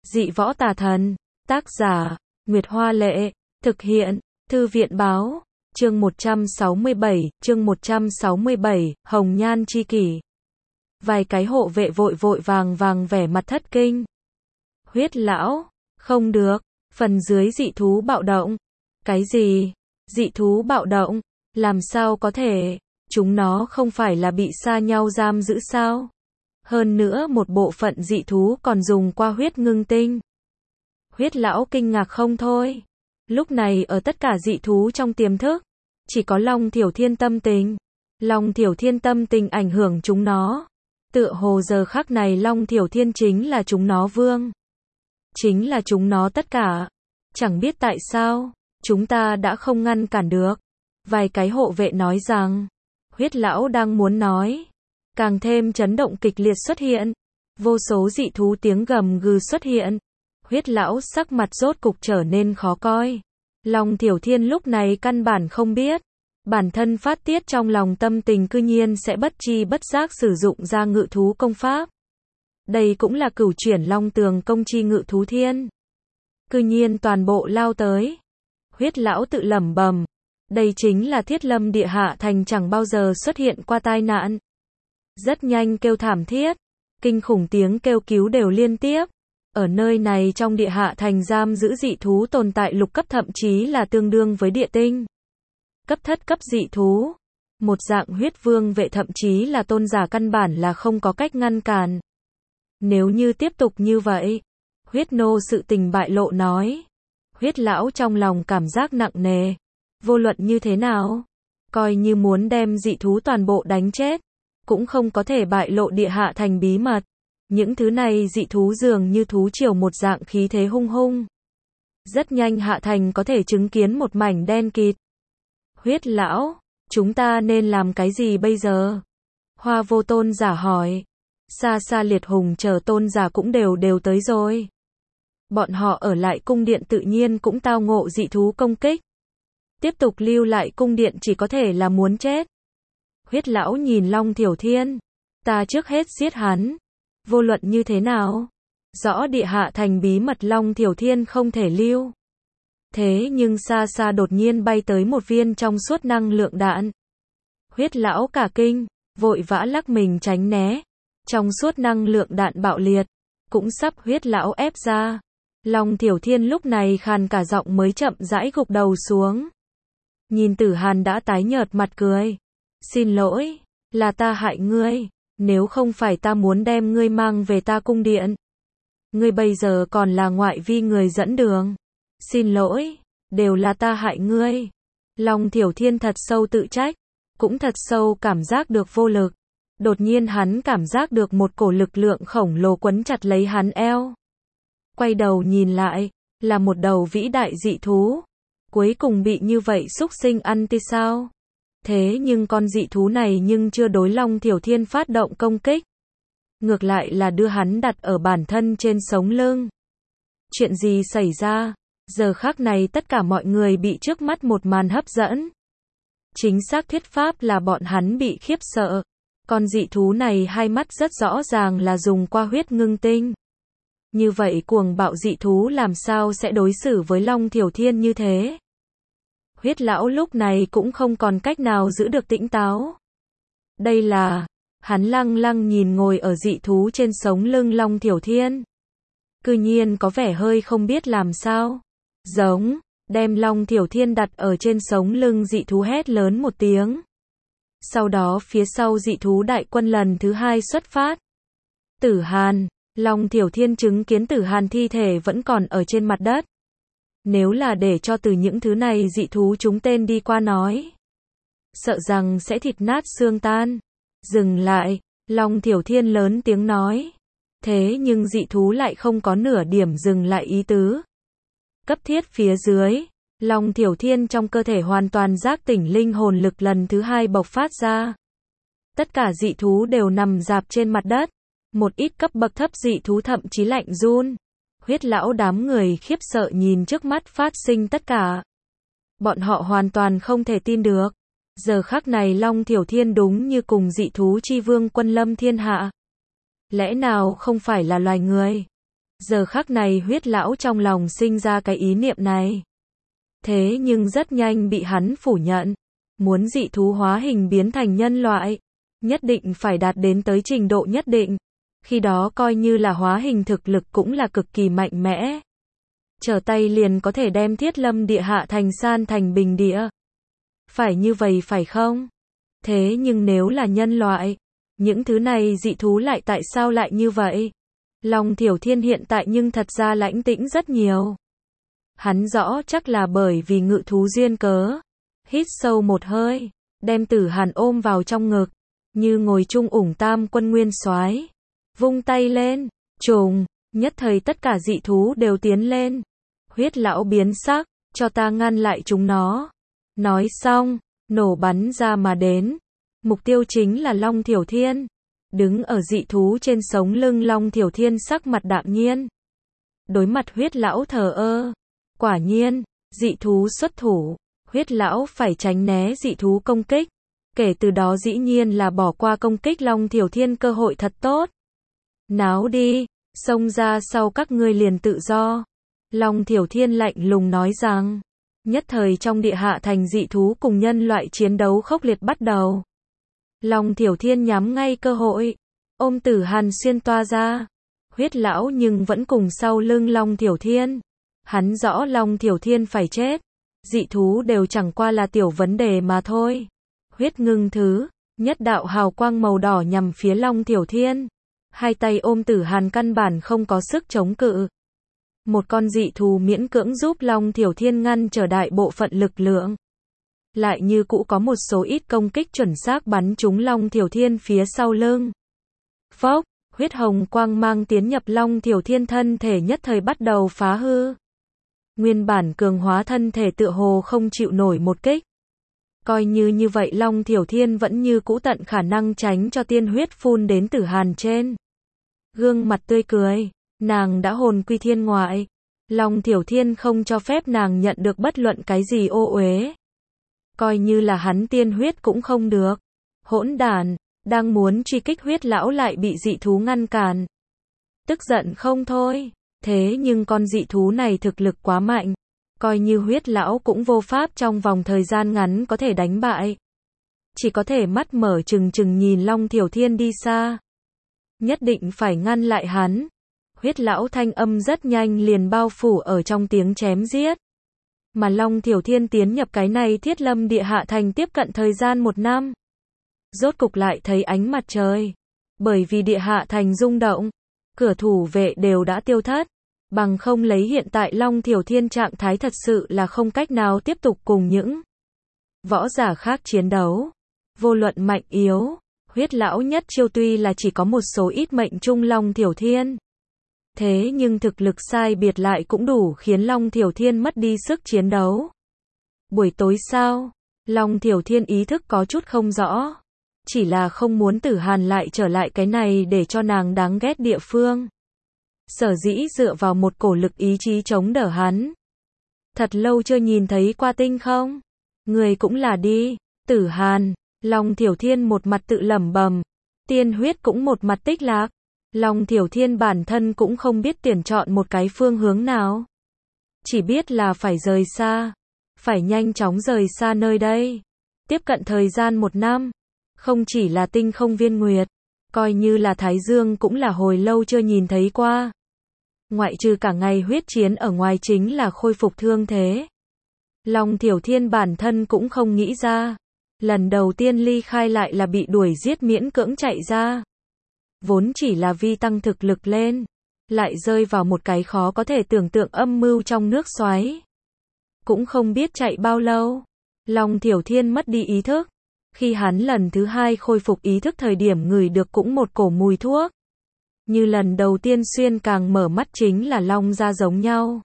Dị võ tà thần. Tác giả, Nguyệt Hoa Lệ. Thực hiện, Thư viện Báo. Chương 167, Hồng Nhan Chi Kỷ. Vài cái hộ vệ vội vội vàng vàng vẻ mặt thất kinh. Huyết lão, không được, phần dưới dị thú bạo động. Cái gì? Dị thú bạo động? Làm sao có thể? Chúng nó không phải là bị xa nhau giam giữ sao? Hơn nữa một bộ phận dị thú còn dùng qua huyết ngưng tinh. Huyết lão kinh ngạc không thôi. Lúc này ở tất cả dị thú trong tiềm thức, chỉ có Long Thiểu Thiên tâm tình. Long Thiểu Thiên tâm tình ảnh hưởng chúng nó. Tựa hồ giờ khắc này Long Thiểu Thiên chính là chúng nó vương. Chính là chúng nó tất cả. Chẳng biết tại sao, chúng ta đã không ngăn cản được. Vài cái hộ vệ nói rằng, huyết lão đang muốn nói. Càng thêm chấn động kịch liệt xuất hiện. Vô số dị thú tiếng gầm gừ xuất hiện. Huyết lão sắc mặt rốt cục trở nên khó coi. Long Thiểu Thiên lúc này căn bản không biết. Bản thân phát tiết trong lòng tâm tình cư nhiên sẽ bất chi bất giác sử dụng ra ngự thú công pháp. Đây cũng là cửu chuyển long tường công chi ngự thú thiên. Cư nhiên toàn bộ lao tới. Huyết lão tự lẩm bẩm. Đây chính là Thiết Lâm Địa Hạ Thành chẳng bao giờ xuất hiện qua tai nạn. Rất nhanh kêu thảm thiết. Kinh khủng tiếng kêu cứu đều liên tiếp. Ở nơi này trong Địa Hạ Thành giam giữ dị thú tồn tại lục cấp thậm chí là tương đương với địa tinh. Cấp thất cấp dị thú. Một dạng huyết vương vệ thậm chí là tôn giả căn bản là không có cách ngăn cản. Nếu như tiếp tục như vậy, huyết nô sự tình bại lộ nói. Huyết lão trong lòng cảm giác nặng nề. Vô luận như thế nào, coi như muốn đem dị thú toàn bộ đánh chết, cũng không có thể bại lộ Địa Hạ Thành bí mật. Những thứ này dị thú dường như thú triều một dạng khí thế hung hung. Rất nhanh Hạ Thành có thể chứng kiến một mảnh đen kịt. Huyết lão, chúng ta nên làm cái gì bây giờ? Hoa Vô tôn giả hỏi. Xa xa liệt hùng chờ tôn giả cũng đều tới rồi. Bọn họ ở lại cung điện tự nhiên cũng tao ngộ dị thú công kích. Tiếp tục lưu lại cung điện chỉ có thể là muốn chết. Huyết lão nhìn Long Thiểu Thiên. Ta trước hết giết hắn. Vô luận như thế nào? Rõ Địa Hạ Thành bí mật Long Thiểu Thiên không thể lưu. Thế nhưng xa xa đột nhiên bay tới một viên trong suốt năng lượng đạn. Huyết lão cả kinh, vội vã lắc mình tránh né. Trong suốt năng lượng đạn bạo liệt, cũng sắp huyết lão ép ra. Long Thiểu Thiên lúc này khàn cả giọng mới chậm rãi gục đầu xuống. Nhìn Tử Hàn đã tái nhợt mặt cười. Xin lỗi, là ta hại ngươi. Nếu không phải ta muốn đem ngươi mang về ta cung điện. Ngươi bây giờ còn là ngoại vi người dẫn đường. Xin lỗi, đều là ta hại ngươi. Long Thiểu Thiên thật sâu tự trách. Cũng thật sâu cảm giác được vô lực. Đột nhiên hắn cảm giác được một cổ lực lượng khổng lồ quấn chặt lấy hắn eo. Quay đầu nhìn lại, là một đầu vĩ đại dị thú. Cuối cùng bị như vậy xúc sinh ăn tươi sao? Thế nhưng con dị thú này nhưng chưa đối Long Thiểu Thiên phát động công kích. Ngược lại là đưa hắn đặt ở bản thân trên sống lưng. Chuyện gì xảy ra? Giờ khắc này tất cả mọi người bị trước mắt một màn hấp dẫn. Chính xác thuyết pháp là bọn hắn bị khiếp sợ. Con dị thú này hai mắt rất rõ ràng là dùng qua huyết ngưng tinh. Như vậy cuồng bạo dị thú làm sao sẽ đối xử với Long Thiểu Thiên như thế? Huyết lão lúc này cũng không còn cách nào giữ được tĩnh táo. Đây là, hắn lăng lăng nhìn ngồi ở dị thú trên sống lưng Long Thiểu Thiên. Cư nhiên có vẻ hơi không biết làm sao. Giống, đem Long Thiểu Thiên đặt ở trên sống lưng dị thú hét lớn một tiếng. Sau đó phía sau dị thú đại quân lần thứ hai xuất phát. Tử Hàn, Long Thiểu Thiên chứng kiến Tử Hàn thi thể vẫn còn ở trên mặt đất. Nếu là để cho từ những thứ này dị thú chúng tên đi qua nói. Sợ rằng sẽ thịt nát xương tan. Dừng lại, Long Thiểu Thiên lớn tiếng nói. Thế nhưng dị thú lại không có nửa điểm dừng lại ý tứ. Cấp thiết phía dưới, Long Thiểu Thiên trong cơ thể hoàn toàn giác tỉnh linh hồn lực lần thứ hai bộc phát ra. Tất cả dị thú đều nằm rạp trên mặt đất. Một ít cấp bậc thấp dị thú thậm chí lạnh run. Huyết lão đám người khiếp sợ nhìn trước mắt phát sinh tất cả. Bọn họ hoàn toàn không thể tin được. Giờ khắc này Long Thiểu Thiên đúng như cùng dị thú chi vương quân lâm thiên hạ. Lẽ nào không phải là loài người? Giờ khắc này huyết lão trong lòng sinh ra cái ý niệm này. Thế nhưng rất nhanh bị hắn phủ nhận. Muốn dị thú hóa hình biến thành nhân loại, nhất định phải đạt đến tới trình độ nhất định. Khi đó coi như là hóa hình thực lực cũng là cực kỳ mạnh mẽ. Trở tay liền có thể đem Thiết Lâm địa hạ thành san thành bình địa. Phải như vậy phải không? Thế nhưng nếu là nhân loại, những thứ này dị thú lại tại sao lại như vậy? Long Thiểu Thiên hiện tại nhưng thật ra lãnh tĩnh rất nhiều. Hắn rõ chắc là bởi vì ngự thú duyên cớ. Hít sâu một hơi, đem Tử Hàn ôm vào trong ngực, như ngồi chung ủng tam quân nguyên soái. Vung tay lên, trùng, nhất thời tất cả dị thú đều tiến lên. Huyết lão biến sắc, cho ta ngăn lại chúng nó. Nói xong, nổ bắn ra mà đến. Mục tiêu chính là Long Thiểu Thiên. Đứng ở dị thú trên sống lưng Long Thiểu Thiên sắc mặt đạm nhiên. Đối mặt huyết lão thờ ơ. Quả nhiên, dị thú xuất thủ. Huyết lão phải tránh né dị thú công kích. Kể từ đó dĩ nhiên là bỏ qua công kích Long Thiểu Thiên cơ hội thật tốt. Náo đi, xông ra sau các ngươi liền tự do. Long Thiểu Thiên lạnh lùng nói rằng. Nhất thời trong địa hạ thành dị thú cùng nhân loại chiến đấu khốc liệt bắt đầu. Long Thiểu Thiên nhắm ngay cơ hội. Ôm Tử Hàn xuyên toa ra. Huyết lão nhưng vẫn cùng sau lưng Long Thiểu Thiên. Hắn rõ Long Thiểu Thiên phải chết. Dị thú đều chẳng qua là tiểu vấn đề mà thôi. Huyết ngưng thứ, nhất đạo hào quang màu đỏ nhằm phía Long Thiểu Thiên. Hai tay ôm Tử Hàn căn bản không có sức chống cự. Một con dị thú miễn cưỡng giúp Long Thiểu Thiên ngăn trở đại bộ phận lực lượng. Lại như cũ có một số ít công kích chuẩn xác bắn trúng Long Thiểu Thiên phía sau lưng. Phốc, huyết hồng quang mang tiến nhập Long Thiểu Thiên thân thể nhất thời bắt đầu phá hư. Nguyên bản cường hóa thân thể tựa hồ không chịu nổi một kích. Coi như vậy Long Thiểu Thiên vẫn như cũ tận khả năng tránh cho tiên huyết phun đến Tử Hàn trên. Gương mặt tươi cười, nàng đã hồn quy thiên ngoại. Long Thiểu Thiên không cho phép nàng nhận được bất luận cái gì ô uế. Coi như là hắn tiên huyết cũng không được. Hỗn đản, đang muốn truy kích huyết lão lại bị dị thú ngăn cản. Tức giận không thôi. Thế nhưng con dị thú này thực lực quá mạnh. Coi như huyết lão cũng vô pháp trong vòng thời gian ngắn có thể đánh bại. Chỉ có thể mắt mở trừng trừng nhìn Long Thiểu Thiên đi xa. Nhất định phải ngăn lại hắn. Huyết lão thanh âm rất nhanh liền bao phủ ở trong tiếng chém giết. Mà Long Thiểu Thiên tiến nhập cái này Thiết Lâm địa hạ thành tiếp cận thời gian 1 năm. Rốt cục lại thấy ánh mặt trời. Bởi vì địa hạ thành rung động, cửa thủ vệ đều đã tiêu thất. Bằng không lấy hiện tại Long Thiểu Thiên trạng thái thật sự là không cách nào tiếp tục cùng những võ giả khác chiến đấu. Vô luận mạnh yếu, huyết lão nhất chiêu tuy là chỉ có một số ít mệnh trung Long Thiểu Thiên. Thế nhưng thực lực sai biệt lại cũng đủ khiến Long Thiểu Thiên mất đi sức chiến đấu. Buổi tối sao? Long Thiểu Thiên ý thức có chút không rõ. Chỉ là không muốn Tử Hàn lại trở lại cái này để cho nàng đáng ghét địa phương. Sở dĩ dựa vào một cổ lực ý chí chống đỡ hắn. Thật lâu chưa nhìn thấy qua tinh không? Người cũng là đi. Tử Hàn, Long Thiểu Thiên một mặt tự lẩm bẩm. Tiên huyết cũng một mặt tích lạc. Long Thiểu Thiên bản thân cũng không biết tuyển chọn một cái phương hướng nào. Chỉ biết là phải rời xa. Phải nhanh chóng rời xa nơi đây. Tiếp cận thời gian 1 năm. Không chỉ là tinh không viên nguyệt. Coi như là Thái Dương cũng là hồi lâu chưa nhìn thấy qua. Ngoại trừ cả ngày huyết chiến ở ngoài chính là khôi phục thương thế. Long Thiểu Thiên bản thân cũng không nghĩ ra. Lần đầu tiên ly khai lại là bị đuổi giết miễn cưỡng chạy ra. Vốn chỉ là vi tăng thực lực lên. Lại rơi vào một cái khó có thể tưởng tượng âm mưu trong nước xoáy. Cũng không biết chạy bao lâu. Long Thiểu Thiên mất đi ý thức. Khi hắn lần thứ 2 khôi phục ý thức thời điểm ngửi được cũng một cổ mùi thuốc. Như lần đầu tiên xuyên càng mở mắt chính là Long gia giống nhau.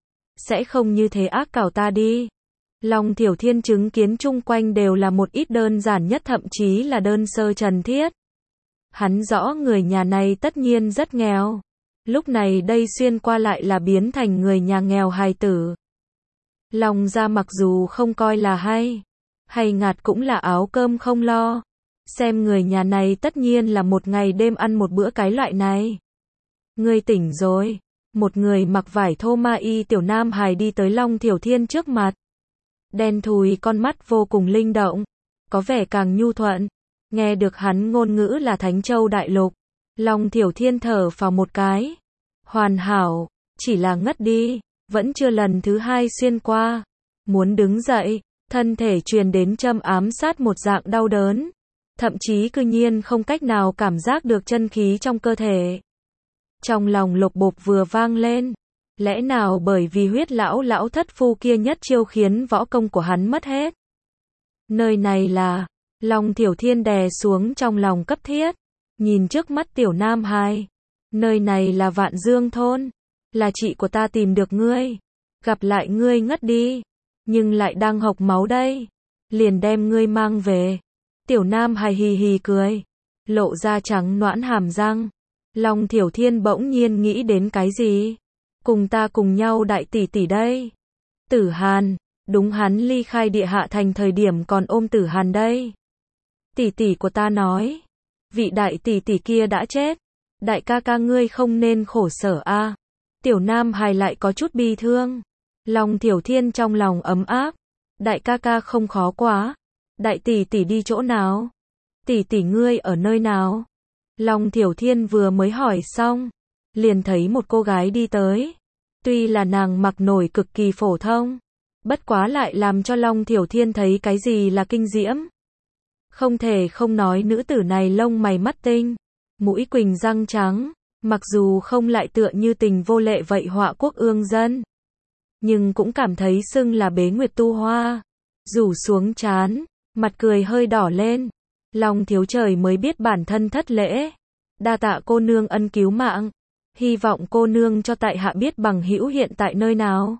Sẽ không như thế ác cào ta đi. Long Thiểu Thiên chứng kiến chung quanh đều là một ít đơn giản nhất thậm chí là đơn sơ trần thiết. Hắn rõ người nhà này tất nhiên rất nghèo. Lúc này đây xuyên qua lại là biến thành người nhà nghèo hài tử. Long gia mặc dù không coi là hay ngạt cũng là áo cơm không lo. Xem người nhà này tất nhiên là một ngày đêm ăn một bữa cái loại này. Ngươi tỉnh rồi. một người mặc vải thô ma y tiểu nam hài đi tới Long Thiểu Thiên trước mặt. Đen thùi con mắt vô cùng linh động, có vẻ càng nhu thuận. Nghe được hắn ngôn ngữ là Thánh Châu Đại Lục, Long Thiểu Thiên thở phào một cái. Hoàn hảo, chỉ là ngất đi, vẫn chưa lần thứ hai xuyên qua. Muốn đứng dậy, thân thể truyền đến châm ám sát một dạng đau đớn. Thậm chí cư nhiên không cách nào cảm giác được chân khí trong cơ thể. Trong lòng lục bộp vừa vang lên. Lẽ nào bởi vì huyết lão thất phu kia nhất chiêu khiến võ công của hắn mất hết? Nơi này là... Long Thiểu Thiên đè xuống trong lòng cấp thiết. Nhìn trước mắt tiểu nam hài. Nơi này là Vạn Dương thôn. Là chị của ta tìm được ngươi. Gặp lại ngươi ngất đi. Nhưng lại đang hộc máu đây. Liền đem ngươi mang về. Tiểu nam hài hì hì cười. Lộ ra trắng nõn hàm răng. Long Thiểu Thiên bỗng nhiên nghĩ đến cái gì? Cùng ta cùng nhau đại tỷ tỷ đây. Tử Hàn. Đúng, hắn ly khai Địa Hạ Thành thời điểm còn ôm Tử Hàn đây. Tỷ tỷ của ta nói. Vị đại tỷ tỷ kia đã chết. Đại ca ca ngươi không nên khổ sở a. Tiểu nam hài lại có chút bi thương. Long Thiểu Thiên trong lòng ấm áp. Đại ca ca không khó quá. Đại tỷ tỷ đi chỗ nào? Tỷ tỷ ngươi ở nơi nào? Long Thiểu Thiên vừa mới hỏi xong, liền thấy một cô gái đi tới. Tuy là nàng mặc nổi cực kỳ phổ thông, bất quá lại làm cho Long Thiểu Thiên thấy cái gì là kinh diễm. Không thể không nói nữ tử này lông mày mắt tinh, mũi quỳnh răng trắng, mặc dù không lại tựa như Tình Vô Lệ vậy họa quốc ương dân, nhưng cũng cảm thấy xưng là bế nguyệt tu hoa. Rủ xuống trán, mặt cười hơi đỏ lên. Long thiếu trời mới biết bản thân thất lễ. Đa tạ cô nương ân cứu mạng. Hy vọng cô nương cho tại hạ biết bằng hữu hiện tại nơi nào.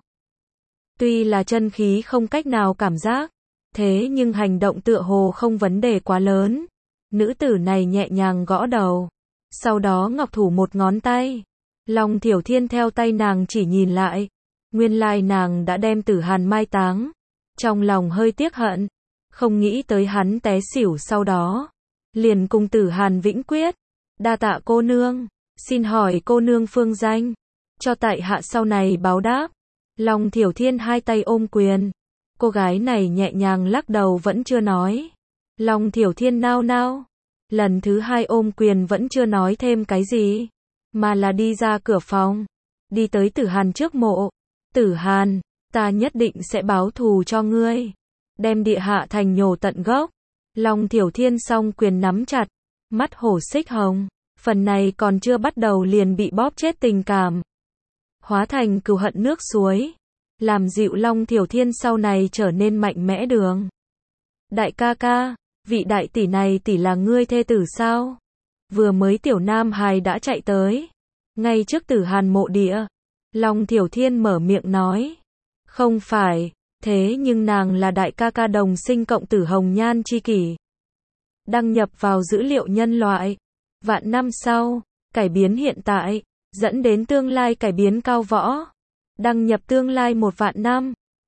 Tuy là chân khí không cách nào cảm giác, thế nhưng hành động tựa hồ không vấn đề quá lớn. Nữ tử này nhẹ nhàng gõ đầu. Sau đó ngọc thủ một ngón tay. Long Thiểu Thiên theo tay nàng chỉ nhìn lại. Nguyên lai nàng đã đem Tử Hàn mai táng. Trong lòng hơi tiếc hận. Không nghĩ tới hắn té xỉu sau đó. Liền cùng Tử Hàn vĩnh quyết. Đa tạ cô nương. Xin hỏi cô nương phương danh. Cho tại hạ sau này báo đáp. Long Thiểu Thiên hai tay ôm quyền. Cô gái này nhẹ nhàng lắc đầu vẫn chưa nói. Long Thiểu Thiên nao nao. Lần thứ hai ôm quyền vẫn chưa nói thêm cái gì. Mà là đi ra cửa phòng. Đi tới Tử Hàn trước mộ. Tử Hàn, ta nhất định sẽ báo thù cho ngươi. Đem Địa Hạ Thành nhổ tận gốc. Long Thiểu Thiên song quyền nắm chặt. Mắt hổ xích hồng. Phần này còn chưa bắt đầu liền bị bóp chết tình cảm. Hóa thành cừu hận nước suối. Làm dịu Long Thiểu Thiên sau này trở nên mạnh mẽ đường. Đại ca ca, vị đại tỷ này tỷ là ngươi thê tử sao? Vừa mới tiểu nam hài đã chạy tới. Ngay trước Tử Hàn mộ địa. Long Thiểu Thiên mở miệng nói. Không phải, thế nhưng nàng là đại ca ca đồng sinh cộng tử hồng nhan chi kỷ. Đăng nhập vào dữ liệu nhân loại. Vạn năm sau, cải biến hiện tại, dẫn đến tương lai cải biến cao võ. Đăng nhập tương lai 1 vạn năm.